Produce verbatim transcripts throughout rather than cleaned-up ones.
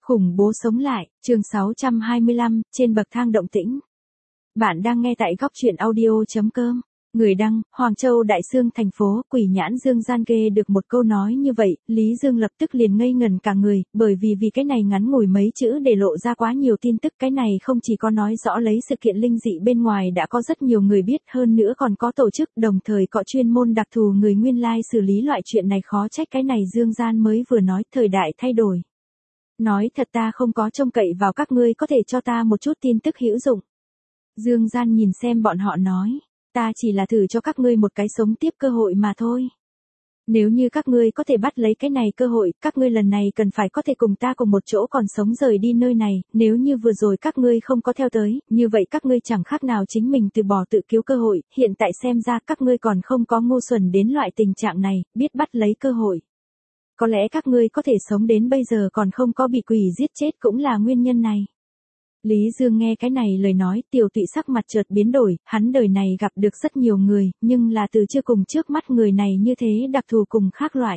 Khủng bố sống lại, chương sáu trăm hai mươi lăm, trên bậc thang động tĩnh. Bạn đang nghe tại góc truyện audio chấm com. Người đăng, Hoàng Châu Đại Xương thành phố, Quỷ Nhãn Dương Gian ghê được một câu nói như vậy, Lý Dương lập tức liền ngây ngần cả người, bởi vì vì cái này ngắn ngủi mấy chữ để lộ ra quá nhiều tin tức, cái này không chỉ có nói rõ lấy sự kiện linh dị bên ngoài đã có rất nhiều người biết, hơn nữa còn có tổ chức, đồng thời có chuyên môn đặc thù người nguyên lai xử lý loại chuyện này, khó trách cái này Dương Gian mới vừa nói thời đại thay đổi. Nói thật ta không có trông cậy vào các ngươi có thể cho ta một chút tin tức hữu dụng. Dương Gian nhìn xem bọn họ nói, ta chỉ là thử cho các ngươi một cái sống tiếp cơ hội mà thôi. Nếu như các ngươi có thể bắt lấy cái này cơ hội, các ngươi lần này cần phải có thể cùng ta cùng một chỗ còn sống rời đi nơi này, nếu như vừa rồi các ngươi không có theo tới, như vậy các ngươi chẳng khác nào chính mình từ bỏ tự cứu cơ hội, hiện tại xem ra các ngươi còn không có ngu xuẩn đến loại tình trạng này, biết bắt lấy cơ hội. Có lẽ các ngươi có thể sống đến bây giờ còn không có bị quỷ giết chết cũng là nguyên nhân này. Lý Dương nghe cái này lời nói, Tiểu Tụy sắc mặt chợt biến đổi, hắn đời này gặp được rất nhiều người, nhưng là từ chưa cùng trước mắt người này như thế đặc thù cùng khác loại.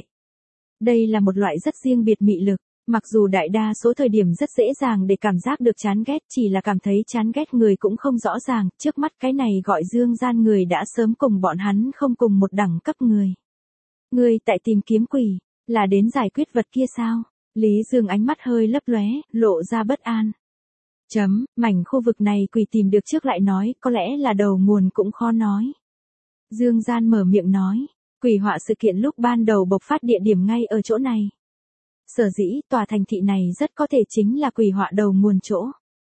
Đây là một loại rất riêng biệt mị lực, mặc dù đại đa số thời điểm rất dễ dàng để cảm giác được chán ghét, chỉ là cảm thấy chán ghét người cũng không rõ ràng, trước mắt cái này gọi Dương Gian người đã sớm cùng bọn hắn không cùng một đẳng cấp người. Người tại tìm kiếm quỷ, là đến giải quyết vật kia sao? Lý Dương ánh mắt hơi lấp lóe, lộ ra bất an. Chấm, mảnh khu vực này quỷ tìm được trước lại nói, có lẽ là đầu nguồn cũng khó nói. Dương Gian mở miệng nói, quỷ họa sự kiện lúc ban đầu bộc phát địa điểm ngay ở chỗ này. Sở dĩ, tòa thành thị này rất có thể chính là quỷ họa đầu nguồn chỗ.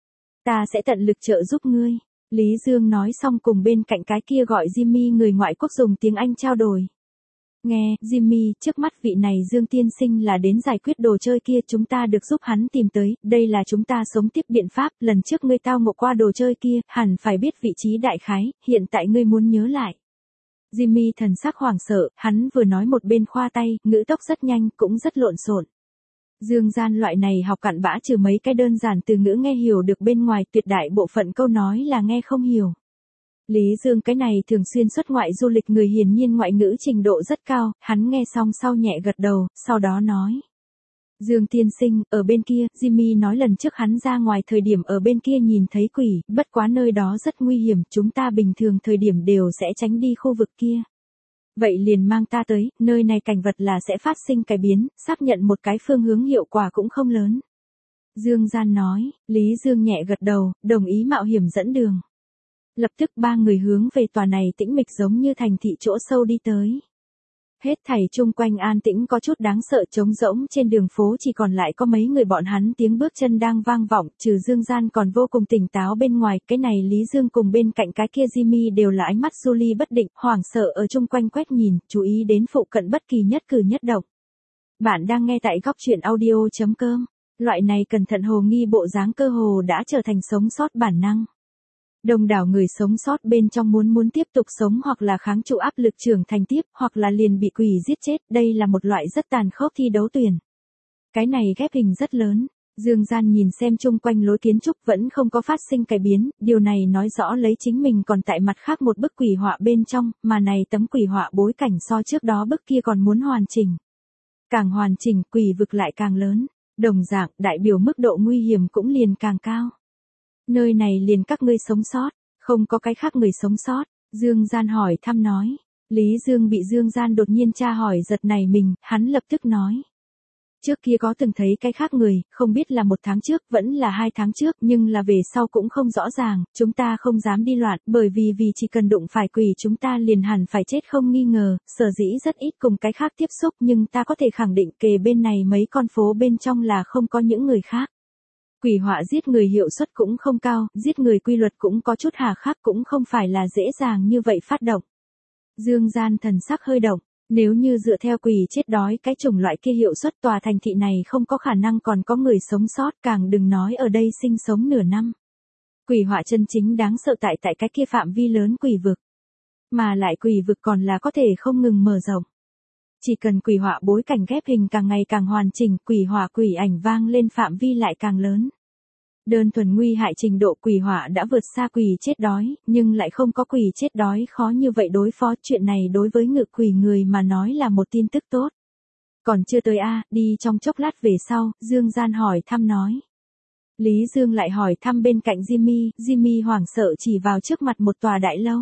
Ta sẽ tận lực trợ giúp ngươi. Lý Dương nói xong cùng bên cạnh cái kia gọi Jimmy người ngoại quốc dùng tiếng Anh trao đổi. Nghe, Jimmy, trước mắt vị này Dương tiên sinh là đến giải quyết đồ chơi kia, chúng ta được giúp hắn tìm tới, đây là chúng ta sống tiếp biện pháp, lần trước ngươi tao ngộ qua đồ chơi kia, hẳn phải biết vị trí đại khái, hiện tại ngươi muốn nhớ lại. Jimmy thần sắc hoảng sợ, hắn vừa nói một bên khoa tay, ngữ tốc rất nhanh, cũng rất lộn xộn. Dương Gian loại này học cặn bã trừ mấy cái đơn giản từ ngữ nghe hiểu được bên ngoài, tuyệt đại bộ phận câu nói là nghe không hiểu. Lý Dương cái này thường xuyên xuất ngoại du lịch người hiển nhiên ngoại ngữ trình độ rất cao, hắn nghe xong sau nhẹ gật đầu, sau đó nói. Dương tiên sinh, ở bên kia, Jimmy nói lần trước hắn ra ngoài thời điểm ở bên kia nhìn thấy quỷ, bất quá nơi đó rất nguy hiểm, chúng ta bình thường thời điểm đều sẽ tránh đi khu vực kia. Vậy liền mang ta tới, nơi này cảnh vật là sẽ phát sinh cải biến, xác nhận một cái phương hướng hiệu quả cũng không lớn. Dương Gian nói, Lý Dương nhẹ gật đầu, đồng ý mạo hiểm dẫn đường. Lập tức ba người hướng về tòa này tĩnh mịch giống như thành thị chỗ sâu đi tới. Hết thảy chung quanh an tĩnh có chút đáng sợ, trống rỗng trên đường phố chỉ còn lại có mấy người bọn hắn tiếng bước chân đang vang vọng, trừ Dương Gian còn vô cùng tỉnh táo bên ngoài, cái này Lý Dương cùng bên cạnh cái kia Jimmy đều là ánh mắt du ly bất định, hoảng sợ ở chung quanh quét nhìn, chú ý đến phụ cận bất kỳ nhất cử nhất động. Bạn đang nghe tại góc truyện audio chấm com, loại này cẩn thận hồ nghi bộ dáng cơ hồ đã trở thành sống sót bản năng. Đông đảo người sống sót bên trong muốn muốn tiếp tục sống hoặc là kháng trụ áp lực trưởng thành tiếp hoặc là liền bị quỷ giết chết, đây là một loại rất tàn khốc thi đấu tuyển. Cái này ghép hình rất lớn, Dương Gian nhìn xem chung quanh lối kiến trúc vẫn không có phát sinh cải biến, điều này nói rõ lấy chính mình còn tại mặt khác một bức quỷ họa bên trong, mà này tấm quỷ họa bối cảnh so trước đó bức kia còn muốn hoàn chỉnh. Càng hoàn chỉnh, quỷ vực lại càng lớn, đồng dạng, đại biểu mức độ nguy hiểm cũng liền càng cao. Nơi này liền các ngươi sống sót, không có cái khác người sống sót, Dương Gian hỏi thăm nói. Lý Dương bị Dương Gian đột nhiên tra hỏi giật nảy mình, hắn lập tức nói. Trước kia có từng thấy cái khác người, không biết là một tháng trước, vẫn là hai tháng trước, nhưng là về sau cũng không rõ ràng, chúng ta không dám đi loạn, bởi vì vì chỉ cần đụng phải quỷ chúng ta liền hẳn phải chết không nghi ngờ, sở dĩ rất ít cùng cái khác tiếp xúc, nhưng ta có thể khẳng định kề bên này mấy con phố bên trong là không có những người khác. Quỷ họa giết người hiệu suất cũng không cao, giết người quy luật cũng có chút hà khắc, cũng không phải là dễ dàng như vậy phát động. Dương Gian thần sắc hơi động, nếu như dựa theo quỷ chết đói cái chủng loại kia hiệu suất, tòa thành thị này không có khả năng còn có người sống sót, càng đừng nói ở đây sinh sống nửa năm. Quỷ họa chân chính đáng sợ tại tại cái kia phạm vi lớn quỷ vực. Mà lại quỷ vực còn là có thể không ngừng mở rộng. Chỉ cần quỷ họa bối cảnh ghép hình càng ngày càng hoàn chỉnh, quỷ họa quỷ ảnh vang lên phạm vi lại càng lớn. Đơn thuần nguy hại trình độ quỷ họa đã vượt xa quỷ chết đói, nhưng lại không có quỷ chết đói khó như vậy đối phó, chuyện này đối với ngự quỷ người mà nói là một tin tức tốt. Còn chưa tới a, đi trong chốc lát về sau, Dương Gian hỏi thăm nói. Lý Dương lại hỏi thăm bên cạnh Jimmy, Jimmy hoảng sợ chỉ vào trước mặt một tòa đại lâu.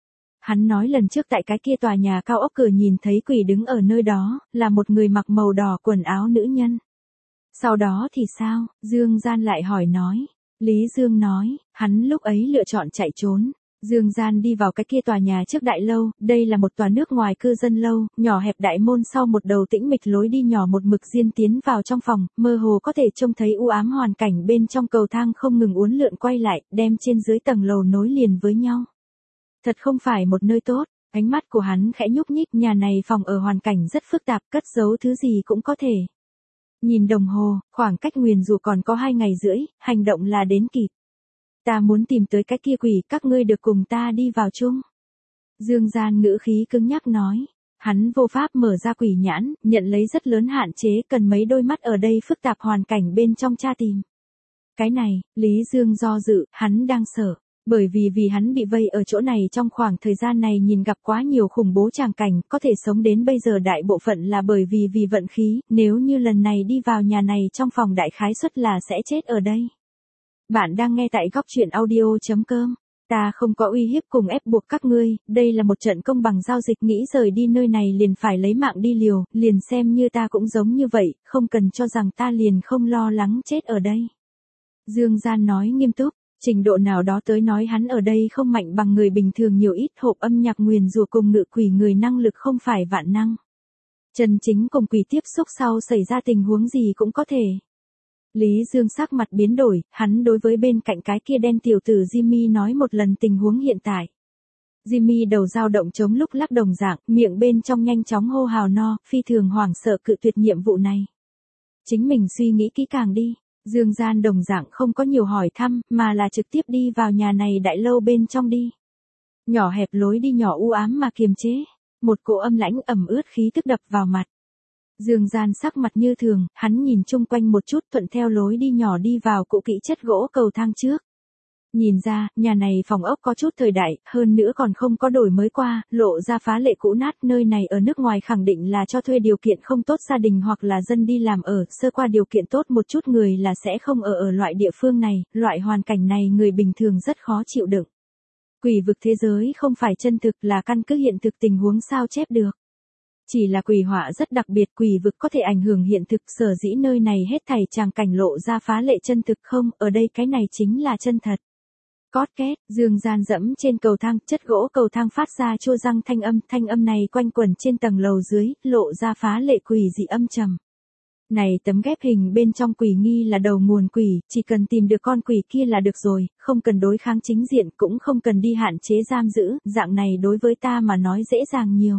Hắn nói lần trước tại cái kia tòa nhà cao ốc cửa nhìn thấy quỷ đứng ở nơi đó, là một người mặc màu đỏ quần áo nữ nhân. Sau đó thì sao, Dương Gian lại hỏi nói. Lý Dương nói, hắn lúc ấy lựa chọn chạy trốn. Dương Gian đi vào cái kia tòa nhà trước đại lâu, đây là một tòa nước ngoài cư dân lâu, nhỏ hẹp đại môn sau một đầu tĩnh mịch lối đi nhỏ một mực diên tiến vào trong phòng, mơ hồ có thể trông thấy u ám hoàn cảnh bên trong cầu thang không ngừng uốn lượn quay lại, đem trên dưới tầng lầu nối liền với nhau. Thật không phải một nơi tốt, ánh mắt của hắn khẽ nhúc nhích, nhà này phòng ở hoàn cảnh rất phức tạp, cất giấu thứ gì cũng có thể. Nhìn đồng hồ, khoảng cách nguyền rủa còn có hai ngày rưỡi, hành động là đến kịp. Ta muốn tìm tới cái kia quỷ, các ngươi được cùng ta đi vào chung. Dương Gian ngữ khí cứng nhắc nói. Hắn vô pháp mở ra quỷ nhãn, nhận lấy rất lớn hạn chế, cần mấy đôi mắt ở đây phức tạp hoàn cảnh bên trong tra tìm. Cái này, Lý Dương do dự, hắn đang sợ. Bởi vì vì hắn bị vây ở chỗ này trong khoảng thời gian này nhìn gặp quá nhiều khủng bố tràng cảnh, có thể sống đến bây giờ đại bộ phận là bởi vì vì vận khí, nếu như lần này đi vào nhà này trong phòng đại khái suất là sẽ chết ở đây. Bạn đang nghe tại góc truyện audio chấm com. Ta không có uy hiếp cùng ép buộc các ngươi, đây là một trận công bằng giao dịch, nghĩ rời đi nơi này liền phải lấy mạng đi liều, liền xem như ta cũng giống như vậy, không cần cho rằng ta liền không lo lắng chết ở đây. Dương Gian nói nghiêm túc, trình độ nào đó tới nói hắn ở đây không mạnh bằng người bình thường nhiều ít, hộp âm nhạc nguyền rủa cùng ngự quỷ người năng lực không phải vạn năng. Chân chính cùng quỷ tiếp xúc sau xảy ra tình huống gì cũng có thể. Lý Dương sắc mặt biến đổi, hắn đối với bên cạnh cái kia đen tiểu tử Jimmy nói một lần tình huống hiện tại. Jimmy đầu dao động chống lúc lắc đồng dạng, miệng bên trong nhanh chóng hô hào no, phi thường hoảng sợ cự tuyệt nhiệm vụ này. Chính mình suy nghĩ kỹ càng đi. Dương Gian đồng dạng không có nhiều hỏi thăm, mà là trực tiếp đi vào nhà này đại lâu bên trong đi. Nhỏ hẹp lối đi nhỏ u ám mà kiềm chế, một cỗ âm lãnh ẩm ướt khí tức đập vào mặt. Dương Gian sắc mặt như thường, hắn nhìn chung quanh một chút thuận theo lối đi nhỏ đi vào cũ kỹ chất gỗ cầu thang trước. Nhìn ra, nhà này phòng ốc có chút thời đại, hơn nữa còn không có đổi mới qua, lộ ra phá lệ cũ nát, nơi này ở nước ngoài khẳng định là cho thuê điều kiện không tốt gia đình hoặc là dân đi làm ở, sơ qua điều kiện tốt một chút người là sẽ không ở ở loại địa phương này, loại hoàn cảnh này người bình thường rất khó chịu đựng. Quỷ vực thế giới không phải chân thực là căn cứ hiện thực tình huống sao chép được. Chỉ là quỷ họa rất đặc biệt, quỷ vực có thể ảnh hưởng hiện thực, sở dĩ nơi này hết thảy tràng cảnh lộ ra phá lệ chân thực không, ở đây cái này chính là chân thật. Cót két, Dương Gian dẫm trên cầu thang, chất gỗ cầu thang phát ra chua răng thanh âm, thanh âm này quanh quẩn trên tầng lầu dưới, lộ ra phá lệ quỷ dị âm trầm. Này tấm ghép hình bên trong quỷ nghi là đầu nguồn quỷ, chỉ cần tìm được con quỷ kia là được rồi, không cần đối kháng chính diện, cũng không cần đi hạn chế giam giữ, dạng này đối với ta mà nói dễ dàng nhiều.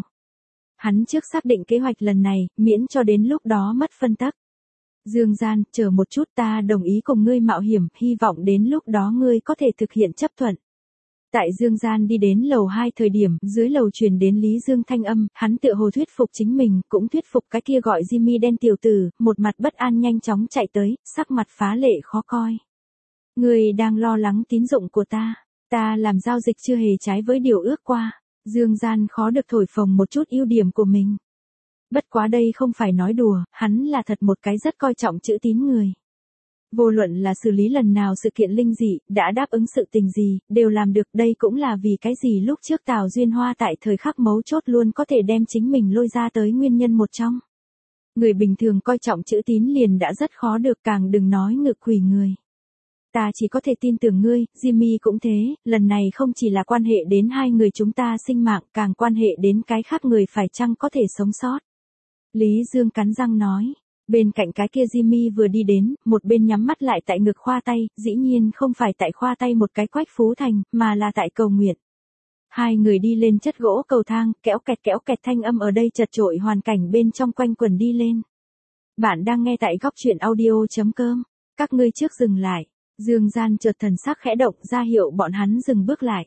Hắn trước xác định kế hoạch lần này, miễn cho đến lúc đó mất phân tắc. Dương Gian, chờ một chút, ta đồng ý cùng ngươi mạo hiểm, hy vọng đến lúc đó ngươi có thể thực hiện chấp thuận. Tại Dương Gian đi đến lầu hai thời điểm, dưới lầu truyền đến Lý Dương thanh âm, hắn tựa hồ thuyết phục chính mình, cũng thuyết phục cái kia gọi Jimmy đen tiểu tử, một mặt bất an nhanh chóng chạy tới, sắc mặt phá lệ khó coi. Ngươi đang lo lắng tín dụng của ta, ta làm giao dịch chưa hề trái với điều ước qua. Dương Gian khó được thổi phồng một chút ưu điểm của mình. Bất quá đây không phải nói đùa, hắn là thật một cái rất coi trọng chữ tín người. Vô luận là xử lý lần nào sự kiện linh dị, đã đáp ứng sự tình gì, đều làm được, đây cũng là vì cái gì lúc trước Tào Duyên Hoa tại thời khắc mấu chốt luôn có thể đem chính mình lôi ra tới nguyên nhân một trong. Người bình thường coi trọng chữ tín liền đã rất khó được, càng đừng nói ngự quỷ người. Ta chỉ có thể tin tưởng ngươi, Jimmy cũng thế, lần này không chỉ là quan hệ đến hai người chúng ta sinh mạng, càng quan hệ đến cái khác người phải chăng có thể sống sót. Lý Dương cắn răng nói, bên cạnh cái kia Jimmy vừa đi đến, một bên nhắm mắt lại tại ngực khoa tay, dĩ nhiên không phải tại khoa tay một cái Quách Phú Thành, mà là tại cầu nguyện. Hai người đi lên chất gỗ cầu thang, kéo kẹt kéo kẹt thanh âm ở đây chật chội hoàn cảnh bên trong quanh quần đi lên. Bạn đang nghe tại góc truyện audio chấm com, các ngươi trước dừng lại. Dương Gian chợt thần sắc khẽ động ra hiệu bọn hắn dừng bước lại.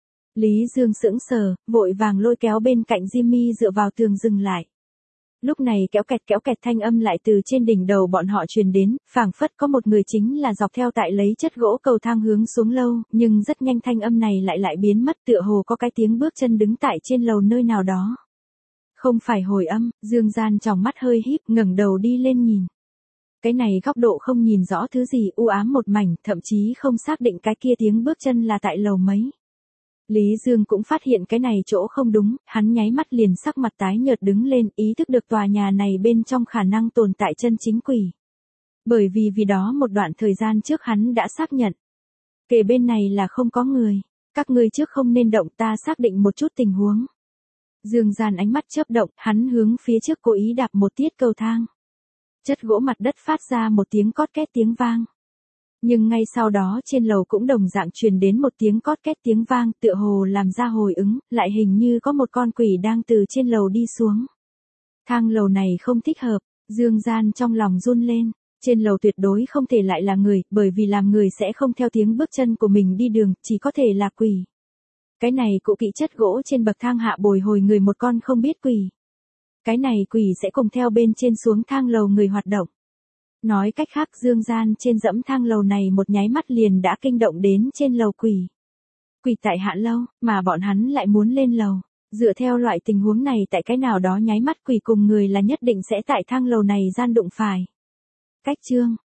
Lý Dương sững sờ, vội vàng lôi kéo bên cạnh Jimmy dựa vào tường dừng lại. Lúc này kéo kẹt kéo kẹt thanh âm lại từ trên đỉnh đầu bọn họ truyền đến, phảng phất có một người chính là dọc theo tại lấy chất gỗ cầu thang hướng xuống lâu, nhưng rất nhanh thanh âm này lại lại biến mất, tựa hồ có cái tiếng bước chân đứng tại trên lầu nơi nào đó. Không phải hồi âm, Dương Gian tròng mắt hơi híp, ngẩng đầu đi lên nhìn. Cái này góc độ không nhìn rõ thứ gì, u ám một mảnh, thậm chí không xác định cái kia tiếng bước chân là tại lầu mấy. Lý Dương cũng phát hiện cái này chỗ không đúng, hắn nháy mắt liền sắc mặt tái nhợt đứng lên, ý thức được tòa nhà này bên trong khả năng tồn tại chân chính quỷ. Bởi vì vì đó một đoạn thời gian trước hắn đã xác nhận. Kề bên này là không có người, các ngươi trước không nên động, ta xác định một chút tình huống. Dương Gian ánh mắt chớp động, hắn hướng phía trước cố ý đạp một tiết cầu thang. Chất gỗ mặt đất phát ra một tiếng cót két tiếng vang. Nhưng ngay sau đó trên lầu cũng đồng dạng truyền đến một tiếng cót két tiếng vang, tựa hồ làm ra hồi ứng, lại hình như có một con quỷ đang từ trên lầu đi xuống. Thang lầu này không thích hợp, Dương Gian trong lòng run lên, trên lầu tuyệt đối không thể lại là người, bởi vì làm người sẽ không theo tiếng bước chân của mình đi đường, chỉ có thể là quỷ. Cái này cụ kỵ chất gỗ trên bậc thang hạ bồi hồi người một con không biết quỷ. Cái này quỷ sẽ cùng theo bên trên xuống thang lầu người hoạt động. Nói cách khác Dương Gian trên dẫm thang lầu này một nháy mắt liền đã kinh động đến trên lầu quỷ. Quỷ tại hạ lâu, mà bọn hắn lại muốn lên lầu. Dựa theo loại tình huống này tại cái nào đó nháy mắt quỷ cùng người là nhất định sẽ tại thang lầu này gian đụng phải. Cách chương